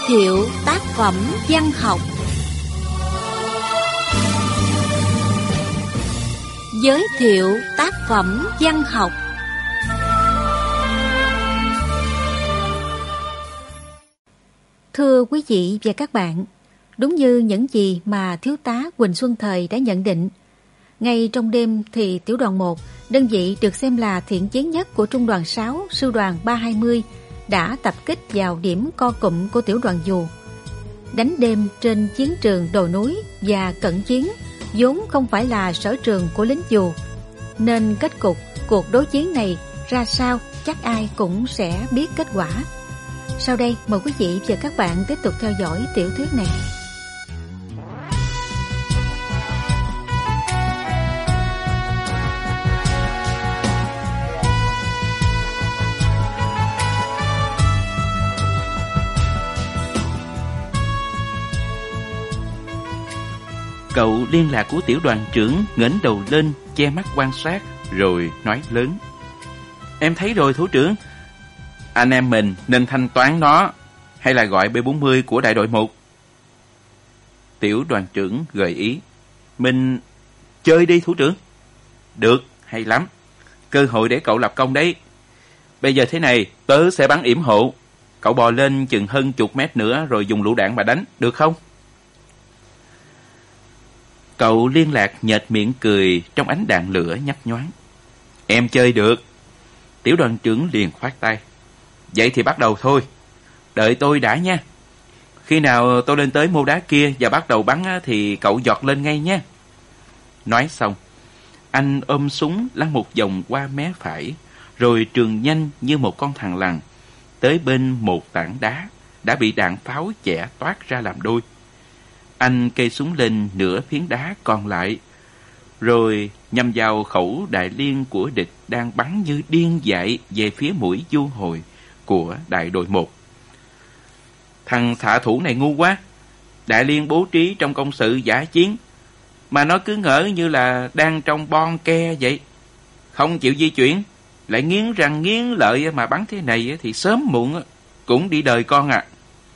thiệu tác phẩm văn học. Giới thiệu tác phẩm văn học. Thưa quý vị và các bạn, đúng như những gì mà Thiếu tá Huỳnh Xuân Thời đã nhận định, ngay trong đêm thì Tiểu đoàn 1, đơn vị được xem là thiện chiến nhất của Trung đoàn 6, Sư đoàn 320, đã tập kích vào điểm co cụm của Tiểu đoàn Dù. Đánh đêm trên chiến trường đồi núi và cận chiến vốn không phải là sở trường của lính Dù, nên kết cục cuộc đối chiến này ra sao chắc ai cũng sẽ biết kết quả. Sau đây mời quý vị và các bạn tiếp tục theo dõi tiểu thuyết này. Cậu liên lạc của tiểu đoàn trưởng ngẩng đầu lên, che mắt quan sát, rồi nói lớn: "Em thấy rồi thủ trưởng. Anh em mình nên thanh toán nó, hay là gọi B40 của đại đội 1. Tiểu đoàn trưởng gợi ý: "Mình chơi đi thủ trưởng." "Được, hay lắm. Cơ hội để cậu lập công đấy. Bây giờ thế này, tớ sẽ bắn yểm hộ. Cậu bò lên chừng hơn chục mét nữa rồi dùng lựu đạn mà đánh, được không?" Cậu liên lạc nhếch miệng cười trong ánh đạn lửa nhấp nhoáng. "Em chơi được." Tiểu đoàn trưởng liền khoát tay: "Vậy thì bắt đầu thôi. Đợi tôi đã nha. Khi nào tôi lên tới mô đá kia và bắt đầu bắn thì cậu giọt lên ngay nha." Nói xong, anh ôm súng lăn một vòng qua mé phải, rồi trường nhanh như một con thằn lằn tới bên một tảng đá đã bị đạn pháo chẻ toát ra làm đôi. Anh kê súng lên nửa phiến đá còn lại, rồi nhắm vào khẩu đại liên của địch đang bắn như điên dại về phía mũi du hồi của đại đội 1. Thằng xạ thủ này ngu quá. Đại liên bố trí trong công sự dã chiến, mà nó cứ ngỡ như là đang trong bon ke vậy. Không chịu di chuyển, lại nghiến răng nghiến lợi mà bắn thế này thì sớm muộn cũng đi đời con à.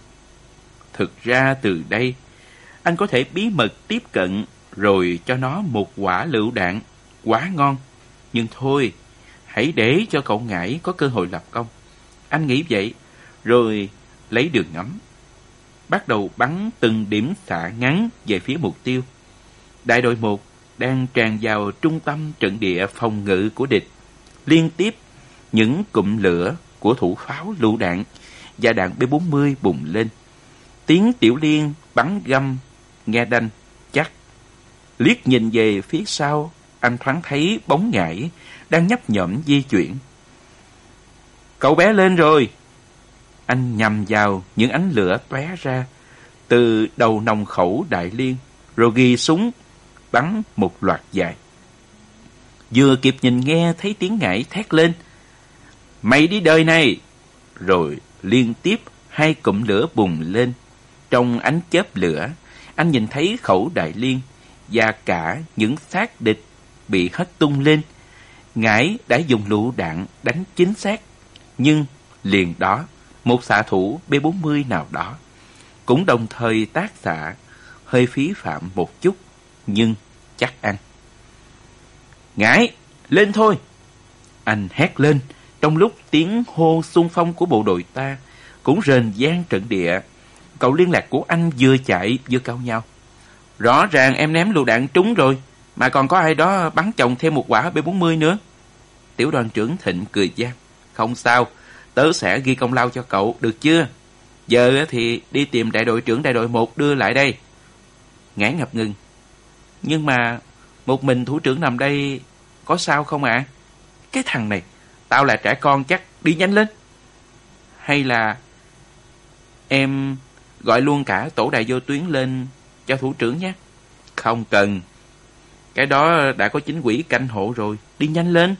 Thực ra từ đây, anh có thể bí mật tiếp cận rồi cho nó một quả lựu đạn, quá ngon. Nhưng thôi, hãy để cho cậu Ngải có cơ hội lập công. Anh nghĩ vậy, rồi lấy đường ngắm, bắt đầu bắn từng điểm xạ ngắn về phía mục tiêu. Đại đội 1 đang tràn vào trung tâm trận địa phòng ngự của địch. Liên tiếp những cụm lửa của thủ pháo lựu đạn và đạn B40 bùng lên. Tiếng tiểu liên bắn găm nghe đanh chắc. Liếc nhìn về phía sau, anh thoáng thấy bóng Ngải đang nhấp nhổm di chuyển. "Cậu bé lên rồi." Anh nhằm vào những ánh lửa tóe ra từ đầu nòng khẩu đại liên, rồi ghi súng bắn một loạt dài. Vừa kịp nhìn nghe thấy tiếng Ngải thét lên: "Mày đi đời này!" Rồi liên tiếp hai cụm lửa bùng lên. Trong ánh chớp lửa, anh nhìn thấy khẩu đại liên và cả những xác địch bị hất tung lên. Ngải đã dùng lựu đạn đánh chính xác, nhưng liền đó một xạ thủ B40 nào đó cũng đồng thời tác xạ, hơi phí phạm một chút, nhưng chắc ăn. "Ngải, lên thôi!" Anh hét lên, trong lúc tiếng hô xung phong của bộ đội ta cũng rền vang trận địa. Cậu liên lạc của anh vừa chạy vừa cau nhau: "Rõ ràng em ném lựu đạn trúng rồi, mà còn có ai đó bắn chồng thêm một quả B40 nữa." Tiểu đoàn trưởng Thịnh cười gian: "Không sao, tớ sẽ ghi công lao cho cậu, được chưa? Giờ thì đi tìm đại đội trưởng đại đội 1 đưa lại đây." Ngải ngập ngừng: "Nhưng mà một mình thủ trưởng nằm đây có sao không ạ?" "Cái thằng này, tao là trẻ con chắc, đi nhanh lên. Hay là em gọi luôn cả tổ đại vô tuyến lên cho thủ trưởng nhé." "Không cần. Cái đó đã có chính quỹ canh hộ rồi, đi nhanh lên."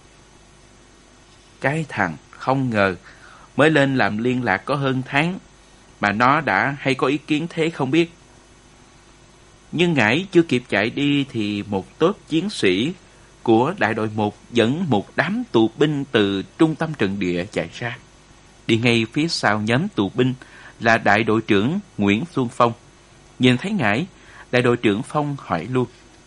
Cái thằng không ngờ mới lên làm liên lạc có hơn tháng mà nó đã hay có ý kiến thế không biết. Nhưng Ngải chưa kịp chạy đi thì một tốp chiến sĩ của đại đội 1 dẫn một đám tù binh từ trung tâm trận địa chạy ra. Đi ngay phía sau nhóm tù binh là đại đội trưởng Nguyễn Xuân Phong. Nhìn thấy Ngải, đại đội trưởng Phong hỏi luôn: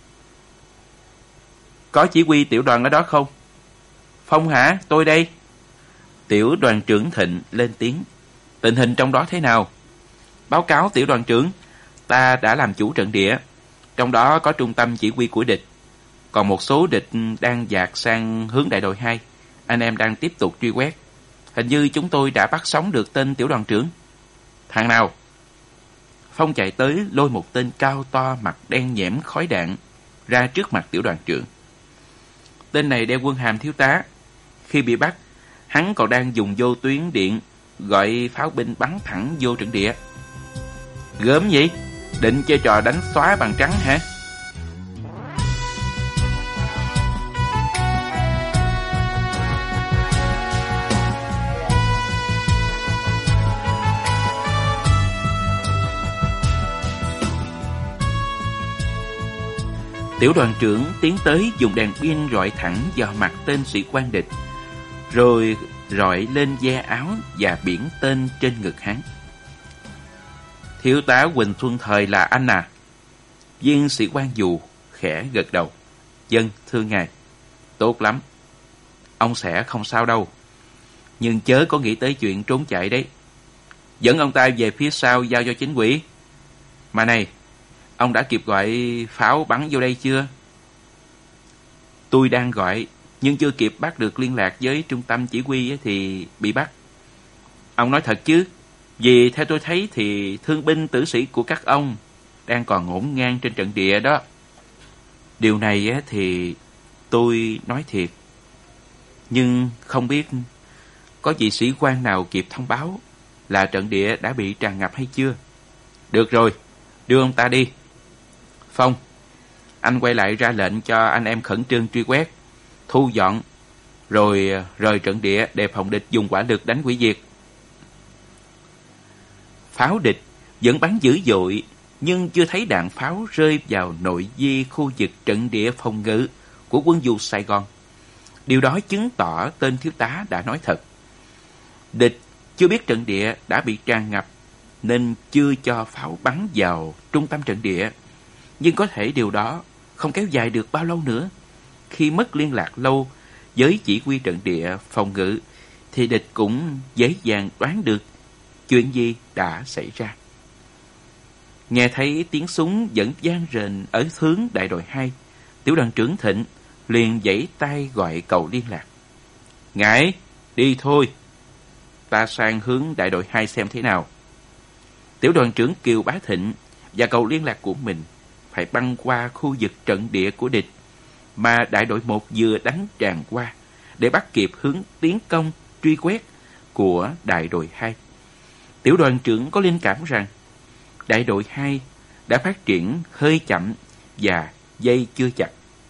Có chỉ huy tiểu đoàn ở đó không? Phong hả? Tôi đây. Tiểu đoàn trưởng Thịnh lên tiếng: Tình hình trong đó thế nào? Báo cáo tiểu đoàn trưởng, ta đã làm chủ trận địa, trong đó có trung tâm chỉ huy của địch. Còn một số địch đang dạt sang hướng đại đội 2. Anh em đang tiếp tục truy quét. Hình như chúng tôi đã bắt sống được tên tiểu đoàn trưởng. Thằng nào? Phong chạy tới lôi một tên cao to mặt đen nhẽm khói đạn ra trước mặt tiểu đoàn trưởng. Tên này đeo quân hàm thiếu tá. Khi bị bắt, hắn còn đang dùng vô tuyến điện gọi pháo binh bắn thẳng vô trận địa. Gớm vậy? Định chơi trò đánh xóa bằng trắng hả? Tiểu đoàn trưởng tiến tới dùng đèn pin rọi thẳng vào mặt tên sĩ quan địch, rồi rọi lên ve áo và biển tên trên ngực hắn. Thiếu tá Huỳnh Xuân Thời là anh à? Viên sĩ quan dù khẽ gật đầu. Vâng, thưa ngài. Tốt lắm. Ông sẽ không sao đâu. Nhưng chớ có nghĩ tới chuyện trốn chạy đấy. Dẫn ông ta về phía sau giao cho chính ủy. Mà này, ông đã kịp gọi pháo bắn vô đây chưa? Tôi đang gọi, nhưng chưa kịp bắt được liên lạc với trung tâm chỉ huy thì bị bắt. Ông nói thật chứ? Vì theo tôi thấy thì thương binh tử sĩ của các ông đang còn ngổn ngang trên trận địa đó. Điều này thì tôi nói thiệt. Nhưng không biết có vị sĩ quan nào kịp thông báo là trận địa đã bị tràn ngập hay chưa? Được rồi, đưa ông ta đi. Phong, anh quay lại ra lệnh cho anh em khẩn trương truy quét, thu dọn, rồi rời trận địa đề phòng địch dùng hỏa lực đánh hủy diệt. Pháo địch vẫn bắn dữ dội, nhưng chưa thấy đạn pháo rơi vào nội vi khu vực trận địa phòng ngự của quân dù Sài Gòn. Điều đó chứng tỏ tên thiếu tá đã nói thật. Địch chưa biết trận địa đã bị tràn ngập nên chưa cho pháo bắn vào trung tâm trận địa. Nhưng có thể điều đó không kéo dài được bao lâu nữa. Khi mất liên lạc lâu với chỉ huy trận địa phòng ngự thì địch cũng dễ dàng đoán được chuyện gì đã xảy ra. Nghe thấy tiếng súng vẫn vang rền ở hướng đại đội 2, tiểu đoàn trưởng Thịnh liền giãy tay gọi cầu liên lạc. Ngải, đi thôi. Ta sang hướng đại đội 2 xem thế nào. Tiểu đoàn trưởng Kiều Bá Thịnh và cầu liên lạc của mình phải băng qua khu vực trận địa của địch mà đại đội 1 vừa đánh tràn qua để bắt kịp hướng tiến công truy quét của đại đội 2. Tiểu đoàn trưởng có linh cảm rằng đại đội 2 đã phát triển hơi chậm và dây chưa chặt.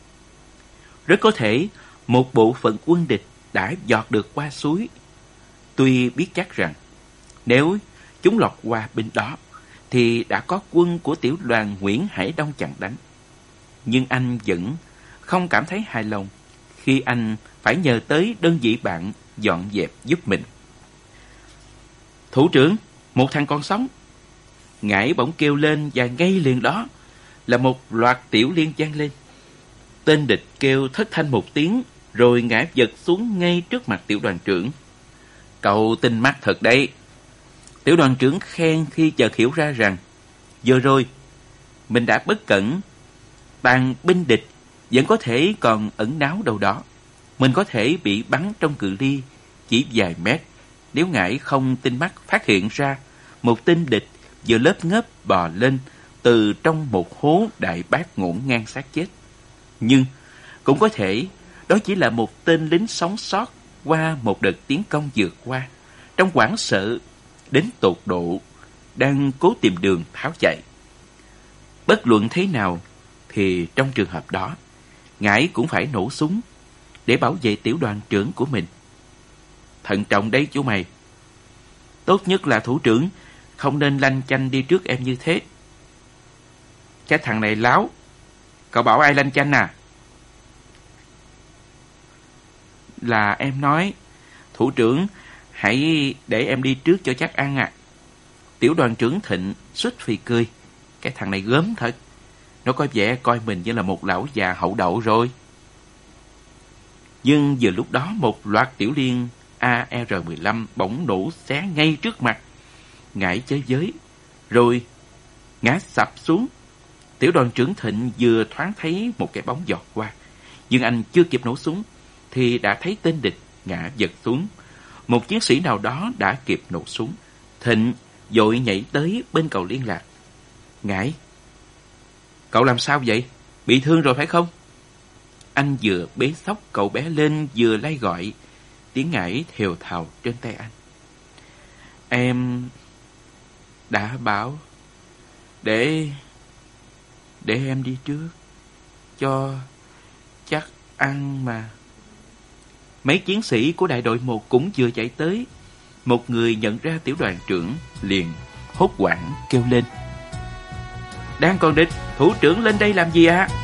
Rất có thể một bộ phận quân địch đã dọt được qua suối. Tuy biết chắc rằng nếu chúng lọt qua bên đó thì đã có quân của tiểu đoàn Nguyễn Hải Đông chặn đánh. Nhưng anh vẫn không cảm thấy hài lòng khi anh phải nhờ tới đơn vị bạn dọn dẹp giúp mình. Thủ trưởng, một thằng còn sống. Ngải bỗng kêu lên và ngay liền đó là một loạt tiểu liên vang lên. Tên địch kêu thất thanh một tiếng rồi ngã vật xuống ngay trước mặt tiểu đoàn trưởng. Cậu tinh mắt thật đấy. Tiểu đoàn trưởng khen khi chợt hiểu ra rằng vừa rồi mình đã bất cẩn. Tàn binh địch vẫn có thể còn ẩn náu đâu đó. Mình có thể bị bắn trong cự ly chỉ vài mét nếu Ngải không tinh mắt phát hiện ra một tên địch vừa lớp ngớp bò lên từ trong một hố đại bác ngổn ngang xác chết. Nhưng cũng có thể đó chỉ là một tên lính sống sót qua một đợt tiến công vượt qua, trong hoảng sợ đến tột độ, đang cố tìm đường tháo chạy. Bất luận thế nào thì trong trường hợp đó, Ngải cũng phải nổ súng để bảo vệ tiểu đoàn trưởng của mình. Thận trọng đấy chú mày. Tốt nhất là thủ trưởng không nên lanh chanh đi trước em như thế. Cái thằng này láo. Cậu bảo ai lanh chanh à? Là em nói, thủ trưởng hãy để em đi trước cho chắc ăn à. Tiểu đoàn trưởng Thịnh suýt phì cười. Cái thằng này gớm thật. Nó có vẻ coi mình như là một lão già hậu đậu rồi. Nhưng vừa lúc đó một loạt tiểu liên AR-15 bỗng nổ xé ngay trước mặt. Ngải chơi giới, rồi ngã sập xuống. Tiểu đoàn trưởng Thịnh vừa thoáng thấy một cái bóng giọt qua, nhưng anh chưa kịp nổ súng thì đã thấy tên địch ngã giật xuống. Một chiến sĩ nào đó đã kịp nổ súng. Thịnh vội nhảy tới bên cầu liên lạc. Ngải, cậu làm sao vậy? Bị thương rồi phải không? Anh vừa bế xốc cậu bé lên vừa lay gọi. Tiếng Ngải thều thào trên tay anh. Em đã bảo để em đi trước cho chắc ăn mà. Mấy chiến sĩ của đại đội 1 cũng vừa chạy tới. Một người nhận ra tiểu đoàn trưởng liền hốt hoảng kêu lên. Đang còn địch, thủ trưởng lên đây làm gì ạ?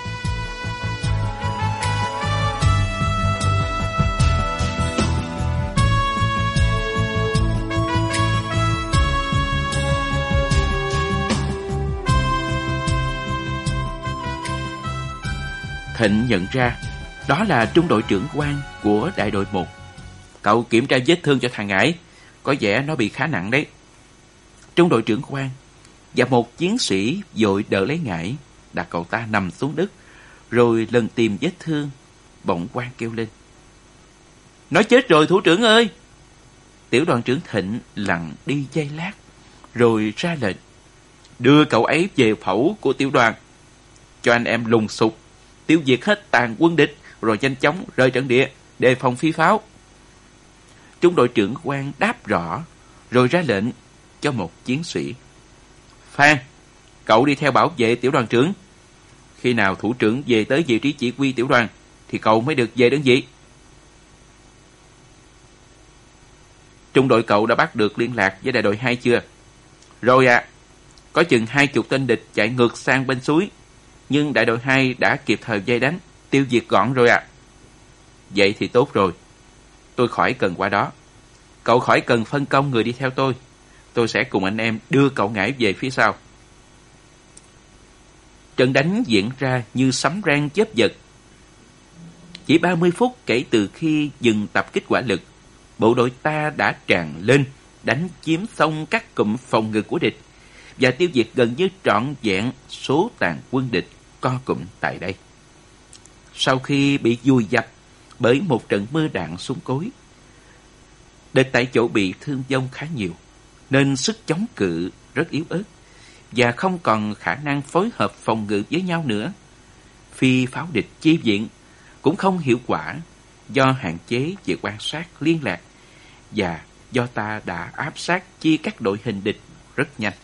Thịnh nhận ra đó là trung đội trưởng Quang của đại đội 1. Cậu kiểm tra vết thương cho thằng Ngải, có vẻ nó bị khá nặng đấy. Trung đội trưởng Quang và một chiến sĩ vội đỡ lấy Ngải, đặt cậu ta nằm xuống đất, rồi lần tìm vết thương. Bỗng Quang kêu lên. Nó chết rồi thủ trưởng ơi! Tiểu đoàn trưởng Thịnh lặng đi giây lát, rồi ra lệnh. Đưa cậu ấy về phẩu của tiểu đoàn, cho anh em lùng sục, tiêu diệt hết tàn quân địch, rồi nhanh chóng rời trận địa, đề phòng phi pháo. Trung đội trưởng Quang đáp rõ, rồi ra lệnh cho một chiến sĩ. Phan, cậu đi theo bảo vệ tiểu đoàn trưởng. Khi nào thủ trưởng về tới vị trí chỉ huy tiểu đoàn, thì cậu mới được về đơn vị. Trung đội cậu đã bắt được liên lạc với đại đội 2 chưa? Rồi ạ. Có chừng 20 tên địch chạy ngược sang bên suối, nhưng đại đội 2 đã kịp thời vây đánh, tiêu diệt gọn rồi ạ. Vậy thì tốt rồi. Tôi khỏi cần qua đó. Cậu khỏi cần phân công người đi theo tôi. Tôi sẽ cùng anh em đưa cậu Ngải về phía sau. Trận đánh diễn ra như sấm rang chớp giật. Chỉ 30 phút kể từ khi dừng tập kích hỏa lực, bộ đội ta đã tràn lên, đánh chiếm xong các cụm phòng ngự của địch và tiêu diệt gần như trọn vẹn số tàn quân địch co cụm tại đây. Sau khi bị vùi dập bởi một trận mưa đạn súng cối, địch tại chỗ bị thương vong khá nhiều, nên sức chống cự rất yếu ớt và không còn khả năng phối hợp phòng ngự với nhau nữa. Phi pháo địch chi viện cũng không hiệu quả do hạn chế về quan sát liên lạc và do ta đã áp sát chia các đội hình địch rất nhanh.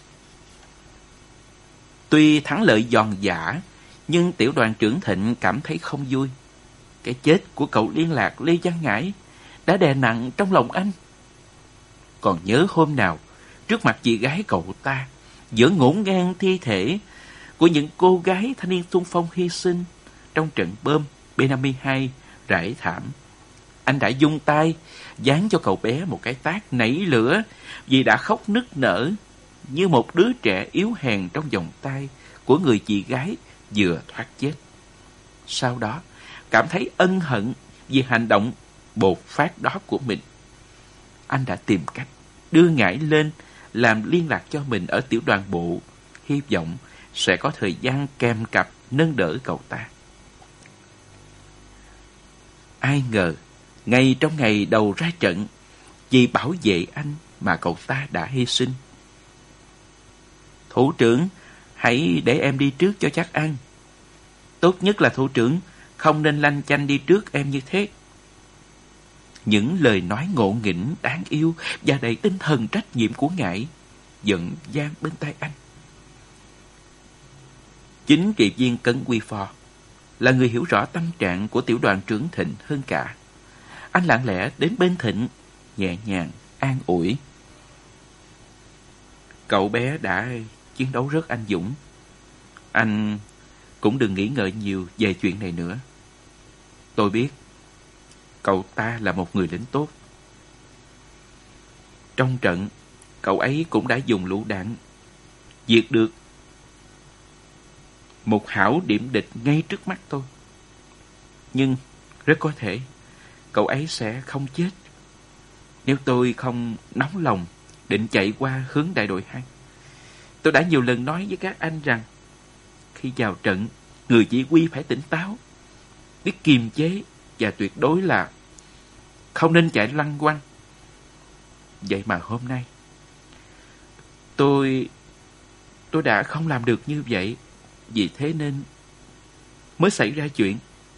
Tuy thắng lợi giòn giã, nhưng tiểu đoàn trưởng Thịnh cảm thấy không vui. Cái chết của cậu liên lạc Lê Văn Ngải đã đè nặng trong lòng anh. Còn nhớ hôm nào, trước mặt chị gái cậu ta, giữa ngổn ngang thi thể của những cô gái thanh niên xung phong hy sinh trong trận bom B-52 rải thảm, anh đã dung tay giáng cho cậu bé một cái tát nảy lửa vì đã khóc nức nở như một đứa trẻ yếu hèn trong vòng tay của người chị gái vừa thoát chết. Sau đó, cảm thấy ân hận vì hành động bột phát đó của mình, anh đã tìm cách đưa Ngải lên làm liên lạc cho mình ở tiểu đoàn bộ, hy vọng sẽ có thời gian kèm cặp nâng đỡ cậu ta. Ai ngờ, ngay trong ngày đầu ra trận, vì bảo vệ anh mà cậu ta đã hy sinh. Thủ trưởng, hãy để em đi trước cho chắc ăn. Tốt nhất là thủ trưởng không nên lanh chanh đi trước em như thế. Những lời nói ngộ nghĩnh, đáng yêu và đầy tinh thần trách nhiệm của Ngải vẫn vang bên tai anh. Chính trị viên Cấn Quy Phò là người hiểu rõ tâm trạng của tiểu đoàn trưởng Thịnh hơn cả. Anh lặng lẽ đến bên Thịnh, nhẹ nhàng an ủi. Cậu bé đã chiến đấu rất anh dũng. Anh cũng đừng nghĩ ngợi nhiều về chuyện này nữa. Tôi biết cậu ta là một người lính tốt. Trong trận, cậu ấy cũng đã dùng lựu đạn diệt được một hảo điểm địch ngay trước mắt tôi. Nhưng rất có thể cậu ấy sẽ không chết nếu tôi không nóng lòng định chạy qua hướng đại đội 2. Tôi đã nhiều lần nói với các anh rằng khi vào trận, người chỉ huy phải tỉnh táo, biết kiềm chế và tuyệt đối là không nên chạy lăng quăng. Vậy mà hôm nay tôi đã không làm được như vậy. Vì thế nên mới xảy ra chuyện.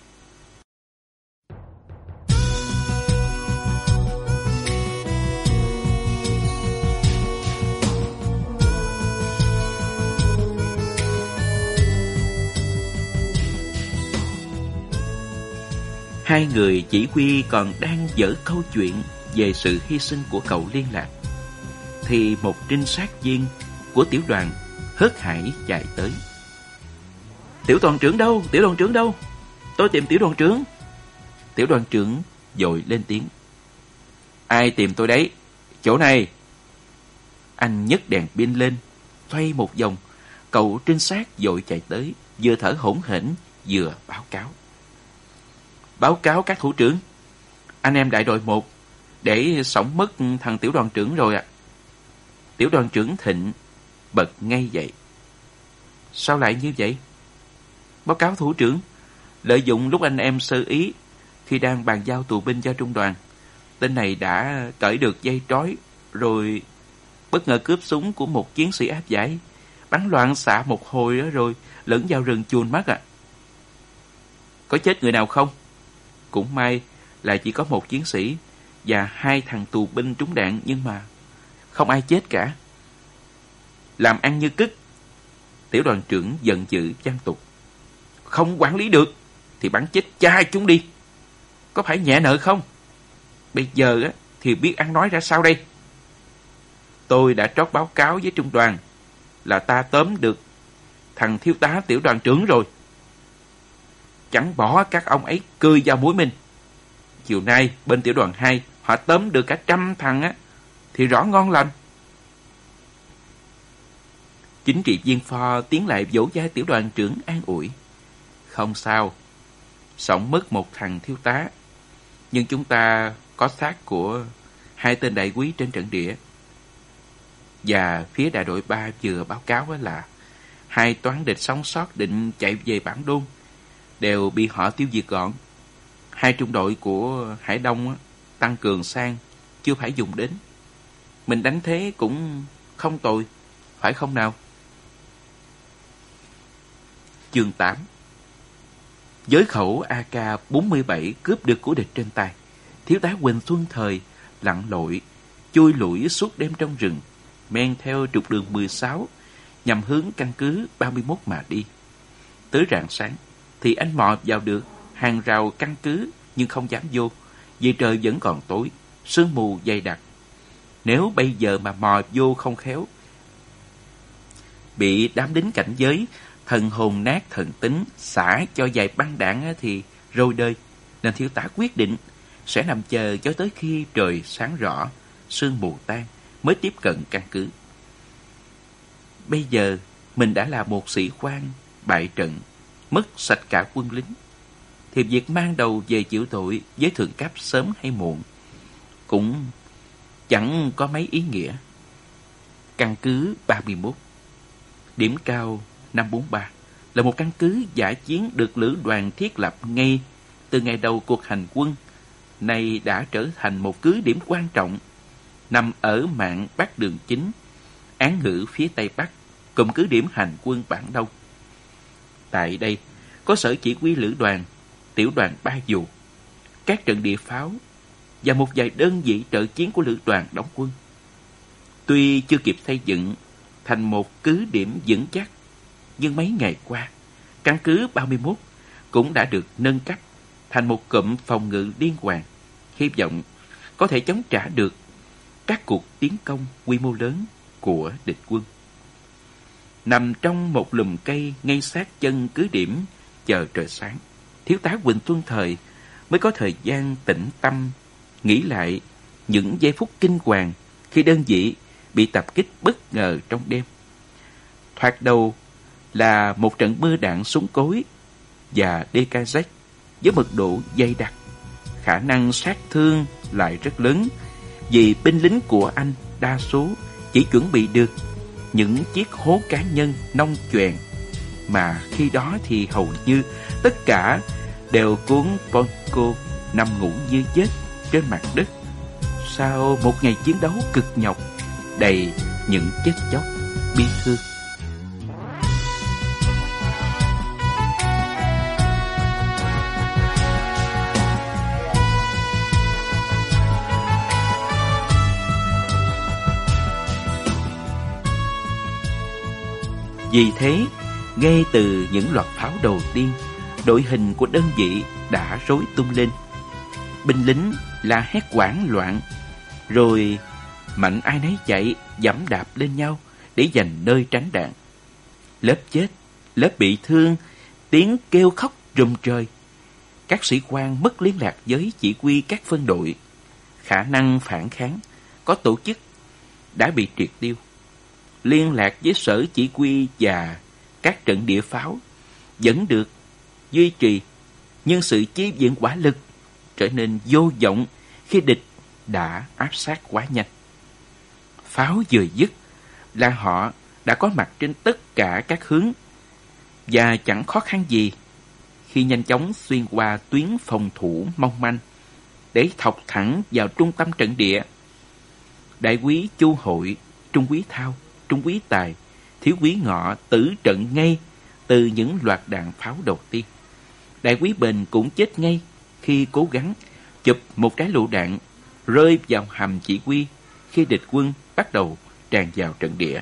Hai người chỉ huy còn đang dở câu chuyện về sự hy sinh của cậu liên lạc, thì một trinh sát viên của tiểu đoàn hớt hải chạy tới. Tiểu đoàn trưởng đâu? Tiểu đoàn trưởng đâu? Tôi tìm tiểu đoàn trưởng. Tiểu đoàn trưởng vội lên tiếng. Ai tìm tôi đấy? Chỗ này. Anh nhấc đèn pin lên, xoay một vòng. Cậu trinh sát vội chạy tới, vừa thở hổn hển vừa báo cáo. Báo cáo các thủ trưởng, anh em đại đội 1 để xổng mất thằng tiểu đoàn trưởng rồi ạ. Tiểu đoàn trưởng Thịnh bật ngay dậy. Sao lại như vậy? Báo cáo thủ trưởng, lợi dụng lúc anh em sơ ý khi đang bàn giao tù binh cho trung đoàn, tên này đã cởi được dây trói rồi bất ngờ cướp súng của một chiến sĩ áp giải, bắn loạn xạ một hồi đó rồi lẫn vào rừng chùn mất ạ. Có chết người nào không? Cũng may là chỉ có một chiến sĩ và 2 thằng tù binh trúng đạn, nhưng mà không ai chết cả. Làm ăn như cứt. Tiểu đoàn trưởng giận dữ vang tục. Không quản lý được thì bắn chết cha chúng đi. Có phải nhẹ nợ không? Bây giờ thì biết ăn nói ra sao đây? Tôi đã trót báo cáo với trung đoàn là ta tóm được thằng thiếu tá tiểu đoàn trưởng rồi. Chẳng bỏ các ông ấy cười vào mũi mình. Chiều nay bên tiểu đoàn 2 họ tóm được cả 100 thằng thì rõ ngon lành. Chính trị viên Pho tiến lại vỗ vai tiểu đoàn trưởng an ủi. Không sao, xổng mất một thằng thiếu tá, nhưng chúng ta có xác của 2 tên đại úy trên trận địa. Và phía đại đội 3 vừa báo cáo là 2 toán địch sống sót định chạy về Bản Đôn đều bị họ tiêu diệt gọn. 2 trung đội của Hải Đông tăng cường sang chưa phải dùng đến. Mình đánh thế cũng không tồi, phải không nào? Chương 8. Với khẩu AK-47 cướp được của địch trên tay, thiếu tá Huỳnh Xuân Thời lặn lội, chui lủi suốt đêm trong rừng, men theo trục đường 16 nhằm hướng căn cứ 31 mà đi. Tới rạng sáng thì anh mò vào được hàng rào căn cứ nhưng không dám vô, vì trời vẫn còn tối, sương mù dày đặc. Nếu bây giờ mà mò vô không khéo, bị đám lính cảnh giới thần hồn nát thần tính xả cho vài băng đạn thì rồi đời. Nên thiếu tá quyết định sẽ nằm chờ cho tới khi trời sáng rõ, sương mù tan mới tiếp cận căn cứ. Bây giờ mình đã là một sĩ quan bại trận, mất sạch cả quân lính, thì việc mang đầu về chịu tội với thượng cấp sớm hay muộn cũng chẳng có mấy ý nghĩa. Căn cứ 31, điểm cao 543, là một căn cứ dã chiến được lữ đoàn thiết lập ngay từ ngày đầu cuộc hành quân, nay đã trở thành một cứ điểm quan trọng, nằm ở mạn Bắc đường chính, án ngữ phía Tây Bắc, cùng cứ điểm hành quân Bản Đông. Tại đây có sở chỉ huy lữ đoàn, tiểu đoàn 3 dù, các trận địa pháo và một vài đơn vị trợ chiến của lữ đoàn đóng quân. Tuy chưa kịp xây dựng thành một cứ điểm vững chắc, nhưng mấy ngày qua, căn cứ 31 cũng đã được nâng cấp thành một cụm phòng ngự liên hoàn, hy vọng có thể chống trả được các cuộc tiến công quy mô lớn của địch quân. Nằm trong một lùm cây ngay sát chân cứ điểm, chờ trời sáng, thiếu tá Huỳnh Xuân Thời mới có thời gian tĩnh tâm nghĩ lại những giây phút kinh hoàng khi đơn vị bị tập kích bất ngờ trong đêm. Thoạt đầu là một trận mưa đạn súng cối và DKZ với mật độ dày đặc. Khả năng sát thương lại rất lớn, vì binh lính của anh đa số chỉ chuẩn bị được những chiếc hố cá nhân nông choèn, mà khi đó thì hầu như tất cả đều cuốn poncho nằm ngủ như chết trên mặt đất sau một ngày chiến đấu cực nhọc đầy những chết chóc bi thương. Vì thế, ngay từ những loạt pháo đầu tiên, đội hình của đơn vị đã rối tung lên. Binh lính la hét hoảng loạn, rồi mạnh ai nấy chạy, giẫm đạp lên nhau để giành nơi tránh đạn. Lớp chết, lớp bị thương, tiếng kêu khóc rùng trời. Các sĩ quan mất liên lạc với chỉ huy các phân đội. Khả năng phản kháng có tổ chức đã bị triệt tiêu. Liên lạc với sở chỉ huy và các trận địa pháo vẫn được duy trì, nhưng sự chi viện hỏa lực trở nên vô vọng khi địch đã áp sát quá nhanh. Pháo vừa dứt là họ đã có mặt trên tất cả các hướng, và chẳng khó khăn gì khi nhanh chóng xuyên qua tuyến phòng thủ mong manh để thọc thẳng vào trung tâm trận địa. Đại úy Chu Hội, trung úy Thao, trung úy Tài, thiếu úy Ngọ tử trận ngay từ những loạt đạn pháo đầu tiên. Đại úy Bền cũng chết ngay khi cố gắng chụp một trái lựu đạn rơi vào hầm chỉ huy khi địch quân bắt đầu tràn vào trận địa.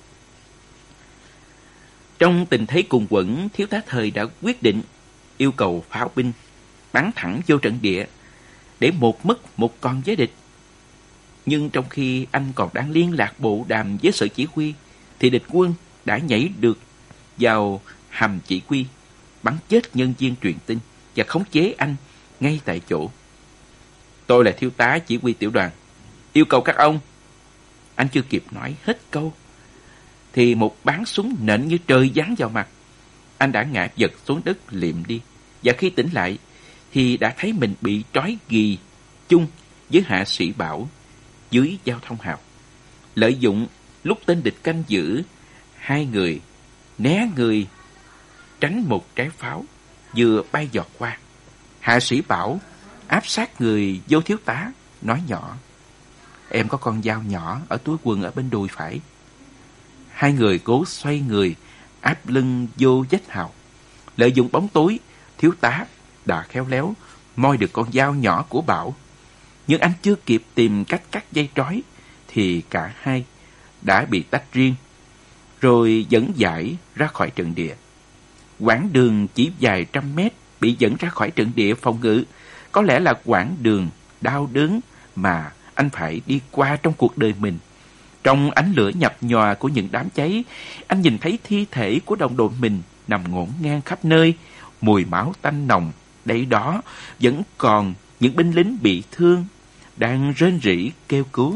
Trong tình thế cùng quẫn, thiếu tá Thời đã quyết định yêu cầu pháo binh bắn thẳng vô trận địa để một mất một còn với địch. Nhưng trong khi anh còn đang liên lạc bộ đàm với sở chỉ huy, thì địch quân đã nhảy được vào hầm chỉ huy, bắn chết nhân viên truyền tin và khống chế anh ngay tại chỗ. Tôi là thiếu tá chỉ huy tiểu đoàn, yêu cầu các ông. Anh chưa kịp nói hết câu thì một báng súng nện như trời giáng vào mặt. Anh đã ngã vật xuống đất liệm đi, và khi tỉnh lại thì đã thấy mình bị trói ghi chung với hạ sĩ Bảo dưới giao thông hào. Lợi dụng lúc tên địch canh giữ, hai người né người tránh một trái pháo vừa bay giọt qua. Hạ sĩ Bảo áp sát người vô thiếu tá, nói nhỏ: "Em có con dao nhỏ ở túi quần ở bên đùi phải." Hai người cố xoay người áp lưng vô vách hào. Lợi dụng bóng tối, thiếu tá đã khéo léo moi được con dao nhỏ của Bảo. Nhưng anh chưa kịp tìm cách cắt dây trói thì cả hai đã bị tách riêng, rồi dẫn giải ra khỏi trận địa. Quãng đường chỉ vài trăm mét bị dẫn ra khỏi trận địa phòng ngự có lẽ là quãng đường đau đớn mà anh phải đi qua trong cuộc đời mình. Trong ánh lửa nhập nhòa của những đám cháy, anh nhìn thấy thi thể của đồng đội mình nằm ngổn ngang khắp nơi, mùi máu tanh nồng. Đây đó vẫn còn những binh lính bị thương đang rên rỉ kêu cứu.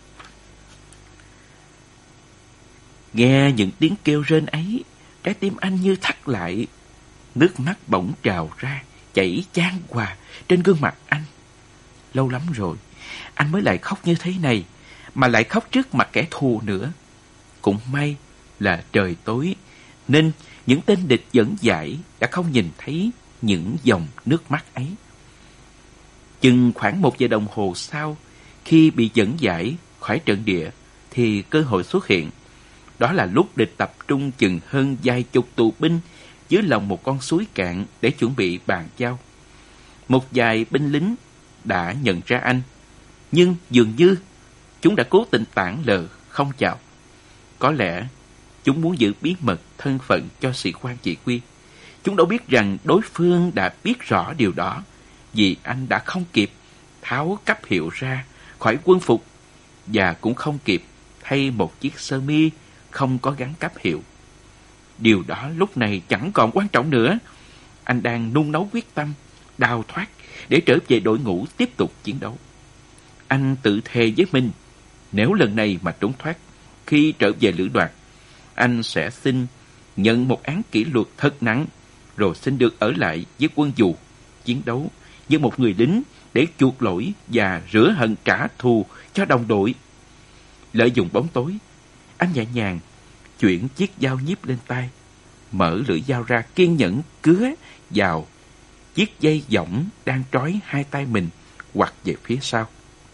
Nghe những tiếng kêu rên ấy, trái tim anh như thắt lại. Nước mắt bỗng trào ra, chảy chan hòa trên gương mặt anh. Lâu lắm rồi, anh mới lại khóc như thế này, mà lại khóc trước mặt kẻ thù nữa. Cũng may là trời tối, nên những tên địch dẫn giải đã không nhìn thấy những dòng nước mắt ấy. Chừng khoảng 1 giờ đồng hồ sau, khi bị dẫn giải khỏi trận địa, thì cơ hội xuất hiện. Đó là lúc địch tập trung chừng hơn vài chục tù binh dưới lòng một con suối cạn để chuẩn bị bàn giao. Một vài binh lính đã nhận ra anh, nhưng dường như chúng đã cố tình tản lờ không chào. Có lẽ chúng muốn giữ bí mật thân phận cho sĩ quan chỉ huy. Chúng đâu biết rằng đối phương đã biết rõ điều đó, vì anh đã không kịp tháo cấp hiệu ra khỏi quân phục, và cũng không kịp thay một chiếc sơ mi không có gắn cấp hiệu. Điều đó lúc này chẳng còn quan trọng nữa. Anh đang nung nấu quyết tâm đào thoát để trở về đội ngũ tiếp tục chiến đấu. Anh tự thề với mình, Nếu lần này mà trốn thoát, khi trở về lữ đoàn, anh sẽ xin nhận một án kỷ luật thật nặng, rồi xin được ở lại với quân dù, chiến đấu như một người lính để chuộc lỗi và rửa hận trả thù cho đồng đội. Lợi dụng bóng tối, anh nhẹ nhàng chuyển chiếc dao nhíp lên tay, mở lưỡi dao ra kiên nhẫn cứa vào chiếc dây võng đang trói hai tay mình quặt về phía sau.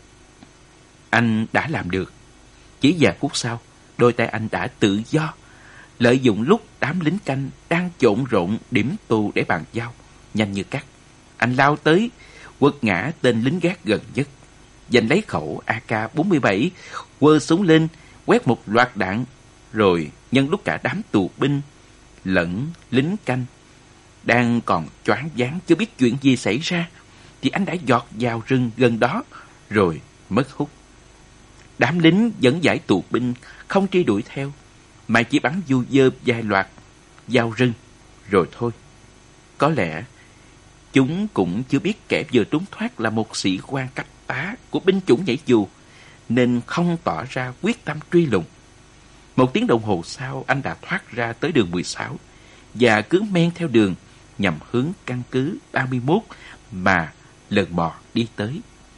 Anh đã làm được. Chỉ vài phút sau, đôi tay anh đã tự do. Lợi dụng lúc đám lính canh đang trộn rộn điểm tù để bàn giao, nhanh như cắt, anh lao tới, quật ngã tên lính gác gần nhất, giành lấy khẩu AK-47, quơ súng lên, quét một loạt đạn, rồi nhân lúc cả đám tù binh lẫn lính canh đang còn choáng váng chưa biết chuyện gì xảy ra, thì anh đã giọt vào rừng gần đó rồi mất hút. Đám lính dẫn giải tù binh không truy đuổi theo, mà chỉ bắn du dơ vài loạt vào rừng rồi thôi. Có lẽ chúng cũng chưa biết kẻ vừa trốn thoát là một sĩ quan cấp tá của binh chủng nhảy dù, nên không tỏ ra quyết tâm truy lùng. 1 tiếng đồng hồ sau, anh đã thoát ra tới đường 16 và cứ men theo đường nhằm hướng căn cứ 31 mà lần mò đi tới.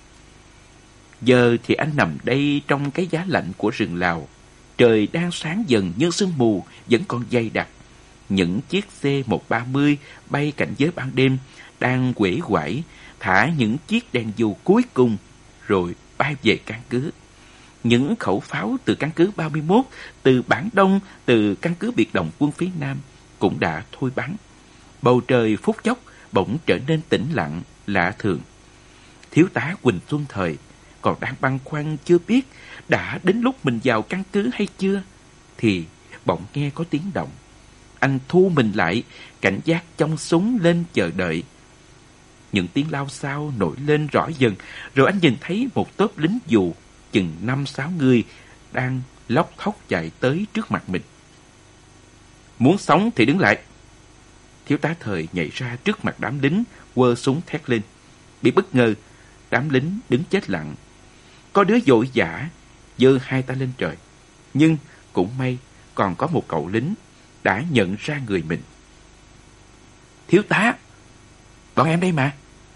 Giờ thì anh nằm đây trong cái giá lạnh của rừng Lào. Trời đang sáng dần nhưng sương mù vẫn còn dày đặc. Những chiếc C-130 bay cảnh giới ban đêm đang quể quải thả những chiếc đèn dù cuối cùng rồi bay về căn cứ. Những khẩu pháo từ căn cứ 31, từ Bản Đông, từ căn cứ biệt động quân phía Nam cũng đã thôi bắn. Bầu trời phút chốc bỗng trở nên tĩnh lặng lạ thường. Thiếu tá Quỳnh Xuân Thời còn đang băn khoăn chưa biết đã đến lúc mình vào căn cứ hay chưa, thì bỗng nghe có tiếng động. Anh thu mình lại, cảnh giác chông súng lên chờ đợi. Những tiếng lao xao nổi lên rõ dần, rồi anh nhìn thấy một tốp lính dù chừng 5-6 người đang lóc thóc chạy tới trước mặt mình. Muốn sống thì đứng lại. Thiếu tá Thời nhảy ra trước mặt đám lính, quơ súng thét lên. Bị bất ngờ, đám lính đứng chết lặng. Có đứa vội vã giơ hai tay lên trời, nhưng cũng may còn có một cậu lính đã nhận ra người mình. Thiếu tá, bọn em đây mà.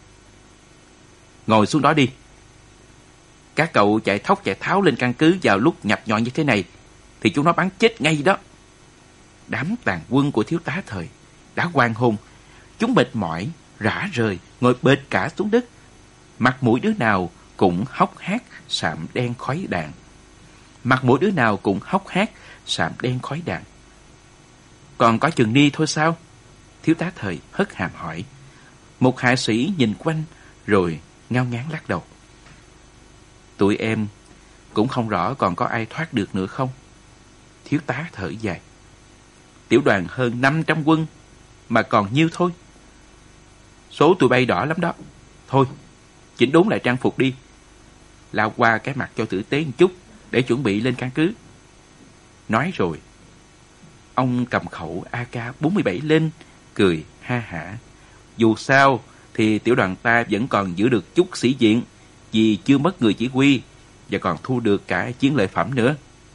Ngồi xuống đó đi. Các cậu chạy thóc chạy tháo lên căn cứ vào lúc nhập nhọn như thế này thì chúng nó bắn chết ngay đó. Đám tàn quân của thiếu tá Thời đã hoang hồn. Chúng mệt mỏi, rã rời, ngồi bệt cả xuống đất. Mặt mũi đứa nào cũng hốc hác sạm đen khói đạn. Mặt mũi đứa nào cũng hốc hác sạm đen khói đạn. Còn có chừng ni thôi sao? Thiếu tá Thời hất hàm hỏi. Một hạ sĩ nhìn quanh rồi ngao ngán lắc đầu. Tụi em cũng không rõ còn có ai thoát được nữa không? Thiếu tá thở dài. Tiểu đoàn hơn 500 quân mà còn nhiêu thôi. Số tụi bay đỏ lắm đó. Thôi, chỉnh đốn lại trang phục đi. Lao qua cái mặt cho tử tế một chút để chuẩn bị lên căn cứ. Nói rồi, ông cầm khẩu AK-47 lên, cười ha hả. Dù sao thì tiểu đoàn ta vẫn còn giữ được chút sĩ diện, vì chưa mất người chỉ huy và còn thu được cả chiến lợi phẩm nữa.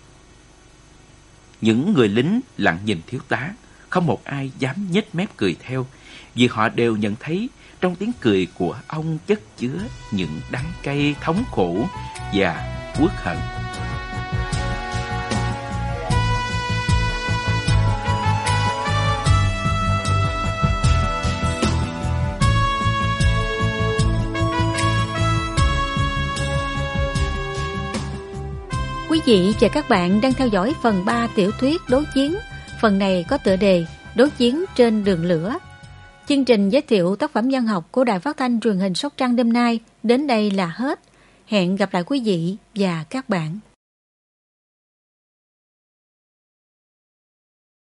Những người lính lặng nhìn thiếu tá, không một ai dám nhếch mép cười theo, vì họ đều nhận thấy trong tiếng cười của ông chất chứa những đắng cay thống khổ và uất hận. Quý vị và các bạn đang theo dõi phần 3 tiểu thuyết Đối Chiến. Phần này có tựa đề Đối Chiến trên đường lửa. Chương trình giới thiệu tác phẩm văn học của Đài Phát thanh Truyền hình Sóc Trăng đêm nay đến đây là hết. Hẹn gặp lại quý vị và các bạn.